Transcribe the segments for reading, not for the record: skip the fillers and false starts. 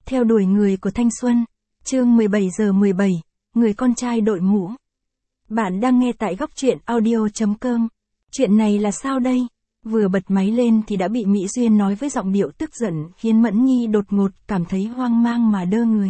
Theo đuổi người của thanh xuân. Chương 17 giờ 17, người con trai đội mũ. Bạn đang nghe tại góc truyện audio.com. Chuyện này là sao đây? Vừa bật máy lên thì đã bị Mỹ Duyên nói với giọng điệu tức giận, khiến Mẫn Nhi đột ngột cảm thấy hoang mang mà đơ người.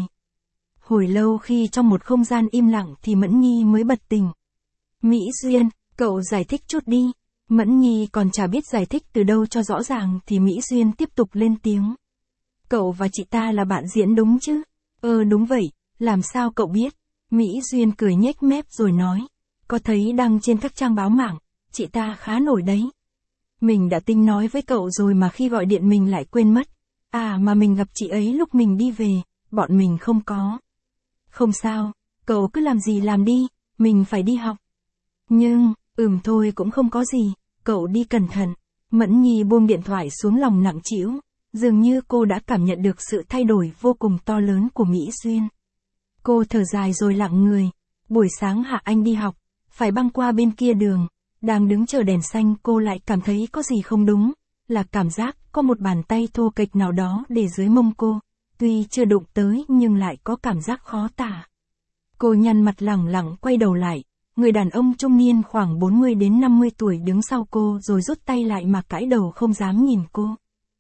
Hồi lâu khi trong một không gian im lặng thì Mẫn Nhi mới bật tỉnh. Mỹ Duyên, cậu giải thích chút đi. Mẫn Nhi còn chả biết giải thích từ đâu cho rõ ràng thì Mỹ Duyên tiếp tục lên tiếng. Cậu và chị ta là bạn diễn đúng chứ? Đúng vậy, làm sao cậu biết? Mỹ Duyên cười nhếch mép rồi nói. Có thấy đăng trên các trang báo mạng, chị ta khá nổi đấy. Mình đã tính nói với cậu rồi mà khi gọi điện mình lại quên mất. Mà mình gặp chị ấy lúc mình đi về, bọn mình không có. Không sao, cậu cứ làm gì làm đi, mình phải đi học. Nhưng, thôi cũng không có gì, cậu đi cẩn thận. Mẫn Nhi buông điện thoại xuống lòng nặng trĩu. Dường như cô đã cảm nhận được sự thay đổi vô cùng to lớn của Mỹ Duyên. Cô thở dài rồi lặng người. Buổi sáng Hạ Anh đi học, phải băng qua bên kia đường. Đang đứng chờ đèn xanh cô lại cảm thấy có gì không đúng. Là cảm giác có một bàn tay thô kệch nào đó để dưới mông cô. Tuy chưa đụng tới nhưng lại có cảm giác khó tả. Cô nhăn mặt lẳng lặng quay đầu lại. Người đàn ông trung niên khoảng 40 đến 50 tuổi đứng sau cô rồi rút tay lại mà cãi đầu không dám nhìn cô.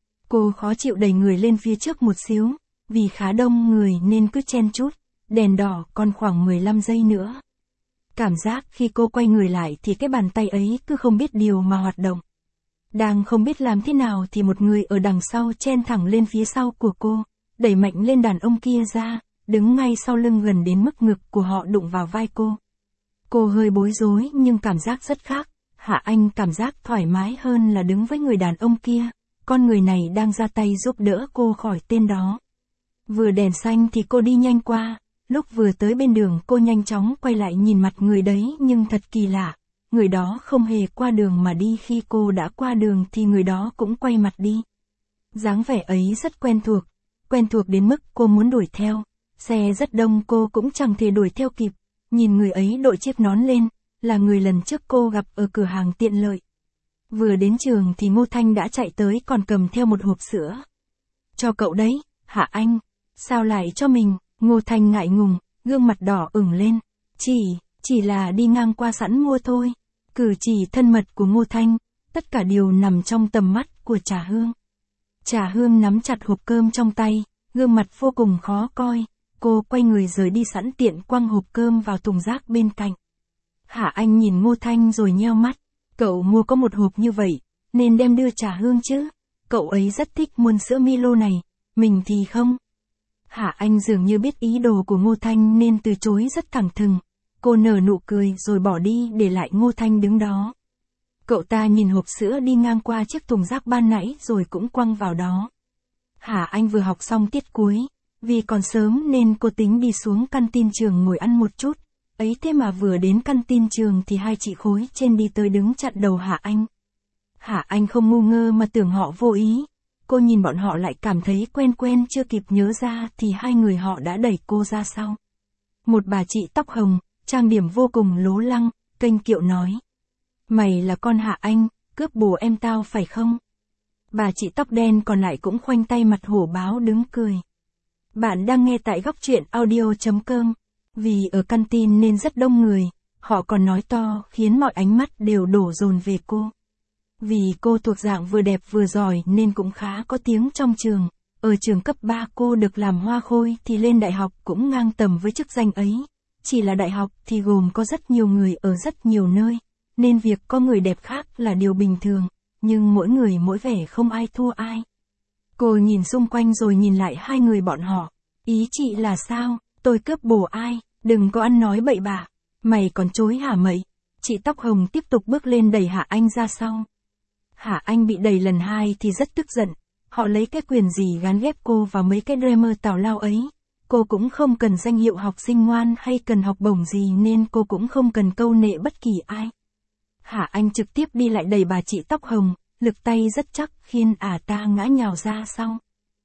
Cô khó chịu đẩy người lên phía trước một xíu, vì khá đông người nên cứ chen chúc, đèn đỏ còn khoảng 15 giây nữa. Cảm giác khi cô quay người lại thì cái bàn tay ấy cứ không biết điều mà hoạt động. Đang không biết làm thế nào thì một người ở đằng sau chen thẳng lên phía sau của cô, đẩy mạnh lên đàn ông kia ra, đứng ngay sau lưng gần đến mức ngực của họ đụng vào vai cô. Cô hơi bối rối nhưng cảm giác rất khác, Hạ Anh cảm giác thoải mái hơn là đứng với người đàn ông kia. Con người này đang ra tay giúp đỡ cô khỏi tên đó. Vừa đèn xanh thì cô đi nhanh qua, lúc vừa tới bên đường cô nhanh chóng quay lại nhìn mặt người đấy nhưng thật kỳ lạ. Người đó không hề qua đường mà đi, khi cô đã qua đường thì người đó cũng quay mặt đi. Dáng vẻ ấy rất quen thuộc đến mức cô muốn đuổi theo. Xe rất đông cô cũng chẳng thể đuổi theo kịp. Nhìn người ấy đội chiếc nón lên, là người lần trước cô gặp ở cửa hàng tiện lợi. Vừa đến trường thì Ngô Thanh đã chạy tới còn cầm theo một hộp sữa. Cho cậu đấy, Hạ Anh. Sao lại cho mình? Ngô Thanh ngại ngùng, gương mặt đỏ ửng lên. Chỉ là đi ngang qua sẵn mua thôi. Cử chỉ thân mật của Ngô Thanh, tất cả đều nằm trong tầm mắt của Trà Hương. Trà Hương nắm chặt hộp cơm trong tay, gương mặt vô cùng khó coi. Cô quay người rời đi sẵn tiện quăng hộp cơm vào thùng rác bên cạnh. Hạ Anh nhìn Ngô Thanh rồi nheo mắt. Cậu mua có một hộp như vậy, nên đem đưa Trà Hương chứ. Cậu ấy rất thích muôn sữa Milo này, mình thì không. Hạ Anh dường như biết ý đồ của Ngô Thanh nên từ chối rất thẳng thừng. Cô nở nụ cười rồi bỏ đi để lại Ngô Thanh đứng đó. Cậu ta nhìn hộp sữa đi ngang qua chiếc thùng rác ban nãy rồi cũng quăng vào đó. Hạ Anh vừa học xong tiết cuối, vì còn sớm nên cô tính đi xuống căn tin trường ngồi ăn một chút. Ấy thế mà vừa đến căn tin trường thì hai chị khối trên đi tới đứng chặn đầu Hạ Anh. Hạ Anh không ngu ngơ mà tưởng họ vô ý. Cô nhìn bọn họ lại cảm thấy quen chưa kịp nhớ ra thì hai người họ đã đẩy cô ra sau. Một bà chị tóc hồng, trang điểm vô cùng lố lăng, kênh kiệu nói. Mày là con Hạ Anh, cướp bồ em tao phải không? Bà chị tóc đen còn lại cũng khoanh tay mặt hổ báo đứng cười. Bạn đang nghe tại góc truyện audio.com. Vì ở căn tin nên rất đông người, họ còn nói to khiến mọi ánh mắt đều đổ dồn về cô. Vì cô thuộc dạng vừa đẹp vừa giỏi nên cũng khá có tiếng trong trường. Ở trường cấp 3 cô được làm hoa khôi thì lên đại học cũng ngang tầm với chức danh ấy. Chỉ là đại học thì gồm có rất nhiều người ở rất nhiều nơi, nên việc có người đẹp khác là điều bình thường, nhưng mỗi người mỗi vẻ không ai thua ai. Cô nhìn xung quanh rồi nhìn lại hai người bọn họ. Ý chị là sao? Tôi cướp bồ ai? Đừng có ăn nói bậy bạ. Mày còn chối hả mậy? Chị tóc hồng tiếp tục bước lên đẩy Hạ Anh ra sau. Hạ Anh bị đẩy lần hai thì rất tức giận. Họ lấy cái quyền gì gán ghép cô vào mấy cái dreamer tào lao ấy. Cô cũng không cần danh hiệu học sinh ngoan hay cần học bổng gì nên cô cũng không cần câu nệ bất kỳ ai. Hạ Anh trực tiếp đi lại đẩy bà chị tóc hồng, lực tay rất chắc khiến ta ngã nhào ra sau.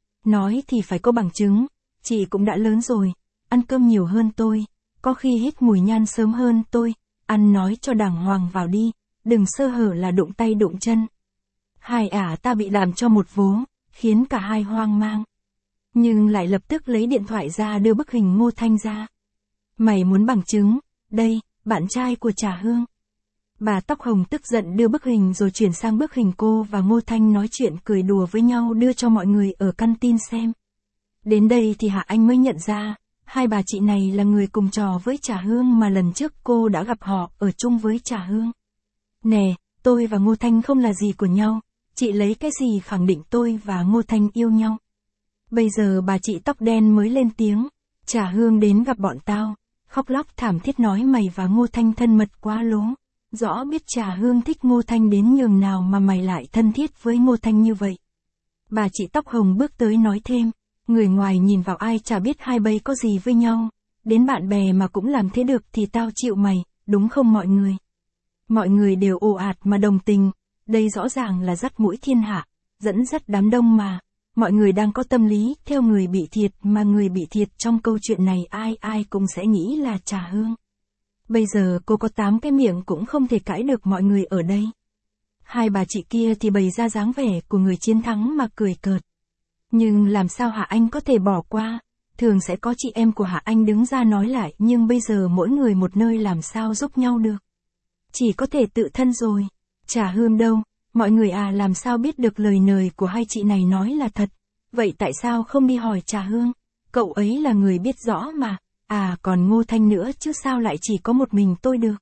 Nói thì phải có bằng chứng, chị cũng đã lớn rồi, ăn cơm nhiều hơn tôi, có khi hít mùi nhan sớm hơn tôi, ăn nói cho đàng hoàng vào đi, đừng sơ hở là đụng tay đụng chân. Hai ta bị làm cho một vố, khiến cả hai hoang mang. nhưng lại lập tức lấy điện thoại ra đưa bức hình Ngô Thanh ra. Mày muốn bằng chứng, đây, bạn trai của Trà Hương. Bà tóc hồng tức giận đưa bức hình rồi chuyển sang bức hình cô và Ngô Thanh nói chuyện cười đùa với nhau đưa cho mọi người ở căn tin xem. Đến đây thì Hạ Anh mới nhận ra, hai bà chị này là người cùng trò với Trà Hương mà lần trước cô đã gặp họ ở chung với Trà Hương. Nè, tôi và Ngô Thanh không là gì của nhau, chị lấy cái gì khẳng định tôi và Ngô Thanh yêu nhau. Bây giờ bà chị tóc đen mới lên tiếng, Trà Hương đến gặp bọn tao, khóc lóc thảm thiết nói mày và Ngô Thanh thân mật quá lố. Rõ biết Trà Hương thích Ngô Thanh đến nhường nào mà mày lại thân thiết với Ngô Thanh như vậy. Bà chị tóc hồng bước tới nói thêm, người ngoài nhìn vào ai chả biết hai bây có gì với nhau, đến bạn bè mà cũng làm thế được thì tao chịu mày, đúng không mọi người? Mọi người đều ồ ạt mà đồng tình, đây rõ ràng là dắt mũi thiên hạ, dẫn dắt đám đông mà. Mọi người đang có tâm lý theo người bị thiệt mà người bị thiệt trong câu chuyện này ai cũng sẽ nghĩ là Trà Hương. Bây giờ cô có 8 cái miệng cũng không thể cãi được mọi người ở đây. Hai bà chị kia thì bày ra dáng vẻ của người chiến thắng mà cười cợt. Nhưng làm sao Hạ Anh có thể bỏ qua, thường sẽ có chị em của Hạ Anh đứng ra nói lại nhưng bây giờ mỗi người một nơi làm sao giúp nhau được. Chỉ có thể tự thân rồi. Trà Hương đâu, mọi người làm sao biết được lời nời của hai chị này nói là thật. Vậy tại sao không đi hỏi Trà Hương, cậu ấy là người biết rõ mà. Còn Ngô Thanh nữa chứ sao lại chỉ có một mình tôi được.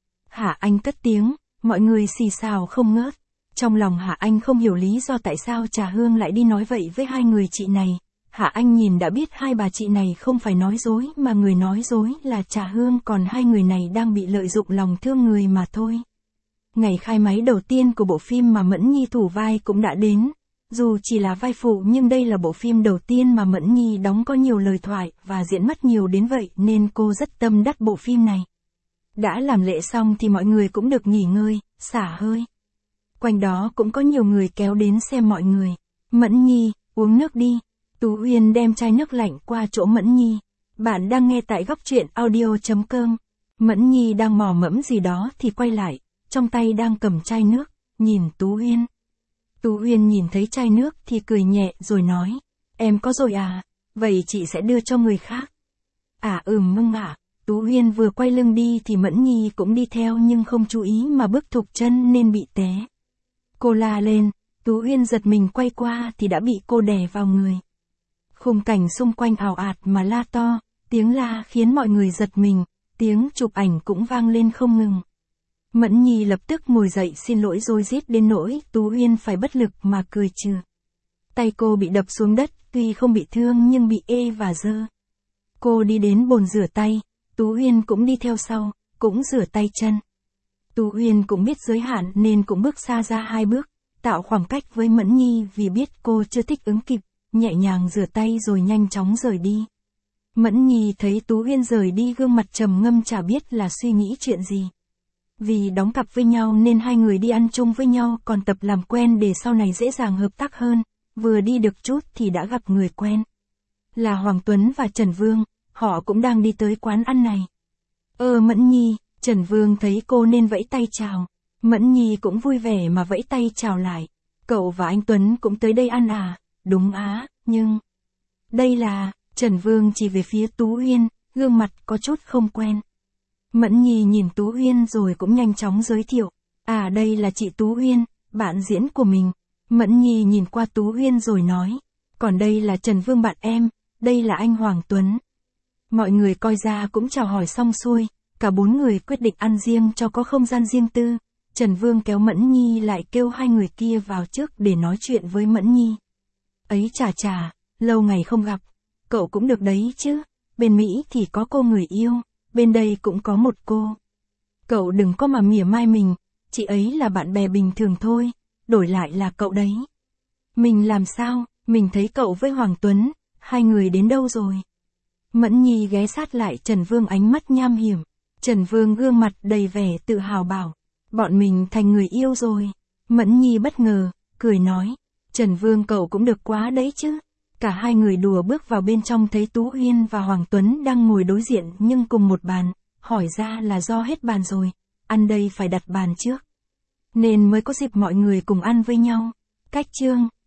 Hạ Anh cất tiếng, mọi người xì xào không ngớt. Trong lòng Hạ Anh không hiểu lý do tại sao Trà Hương lại đi nói vậy với hai người chị này. Hạ Anh nhìn đã biết hai bà chị này không phải nói dối mà người nói dối là Trà Hương còn hai người này đang bị lợi dụng lòng thương người mà thôi. Ngày khai máy đầu tiên của bộ phim mà Mẫn Nhi thủ vai cũng đã đến. Dù chỉ là vai phụ nhưng đây là bộ phim đầu tiên mà Mẫn Nhi đóng có nhiều lời thoại và diễn mất nhiều đến vậy nên cô rất tâm đắc bộ phim này. Đã làm lễ xong thì mọi người cũng được nghỉ ngơi, xả hơi. Quanh đó cũng có nhiều người kéo đến xem mọi người. Mẫn Nhi, uống nước đi. Tú Uyên đem chai nước lạnh qua chỗ Mẫn Nhi. Bạn đang nghe tại góc truyện audio.com. Mẫn Nhi đang mò mẫm gì đó thì quay lại, trong tay đang cầm chai nước, nhìn Tú Uyên. Tú Uyên nhìn thấy chai nước thì cười nhẹ rồi nói, em có rồi vậy chị sẽ đưa cho người khác. Vâng ạ. Tú Uyên vừa quay lưng đi thì Mẫn Nhi cũng đi theo nhưng không chú ý mà bước thụt chân nên bị té. Cô la lên, Tú Uyên giật mình quay qua thì đã bị cô đè vào người. Khung cảnh xung quanh ào ạt mà la to, tiếng la khiến mọi người giật mình, tiếng chụp ảnh cũng vang lên không ngừng. Mẫn Nhi lập tức ngồi dậy xin lỗi rối rít đến nỗi Tú Uyên phải bất lực mà cười trừ. Tay cô bị đập xuống đất, tuy không bị thương nhưng bị ê và dơ. Cô đi đến bồn rửa tay, Tú Uyên cũng đi theo sau, cũng rửa tay chân. Tú Uyên cũng biết giới hạn nên cũng bước xa ra 2 bước, tạo khoảng cách với Mẫn Nhi vì biết cô chưa thích ứng kịp, nhẹ nhàng rửa tay rồi nhanh chóng rời đi. Mẫn Nhi thấy Tú Uyên rời đi gương mặt trầm ngâm chả biết là suy nghĩ chuyện gì. Vì đóng cặp với nhau nên hai người đi ăn chung với nhau còn tập làm quen để sau này dễ dàng hợp tác hơn, vừa đi được chút thì đã gặp người quen. Là Hoàng Tuấn và Trần Vương, họ cũng đang đi tới quán ăn này. Mẫn Nhi, Trần Vương thấy cô nên vẫy tay chào. Mẫn Nhi cũng vui vẻ mà vẫy tay chào lại. Cậu và anh Tuấn cũng tới đây ăn Đúng nhưng... Đây là... Trần Vương chỉ về phía Tú Uyên, gương mặt có chút không quen. Mẫn Nhi nhìn Tú Uyên rồi cũng nhanh chóng giới thiệu. Đây là chị Tú Uyên, bạn diễn của mình. Mẫn Nhi nhìn qua Tú Uyên rồi nói. Còn đây là Trần Vương bạn em, đây là anh Hoàng Tuấn. Mọi người coi ra cũng chào hỏi xong xuôi, cả 4 người quyết định ăn riêng cho có không gian riêng tư. Trần Vương kéo Mẫn Nhi lại kêu hai người kia vào trước để nói chuyện với Mẫn Nhi. Ấy chà, lâu ngày không gặp, cậu cũng được đấy chứ, bên Mỹ thì có cô người yêu, bên đây cũng có một cô. Cậu đừng có mà mỉa mai mình, chị ấy là bạn bè bình thường thôi, đổi lại là cậu đấy. Mình làm sao, mình thấy cậu với Hoàng Tuấn, hai người đến đâu rồi? Mẫn Nhi ghé sát lại Trần Vương ánh mắt nham hiểm. Trần Vương gương mặt đầy vẻ tự hào bảo, bọn mình thành người yêu rồi. Mẫn Nhi bất ngờ, cười nói, Trần Vương cậu cũng được quá đấy chứ. Cả hai người đùa bước vào bên trong thấy Tú Uyên và Hoàng Tuấn đang ngồi đối diện nhưng cùng một bàn, hỏi ra là do hết bàn rồi, ăn đây phải đặt bàn trước. Nên mới có dịp mọi người cùng ăn với nhau. Cách chương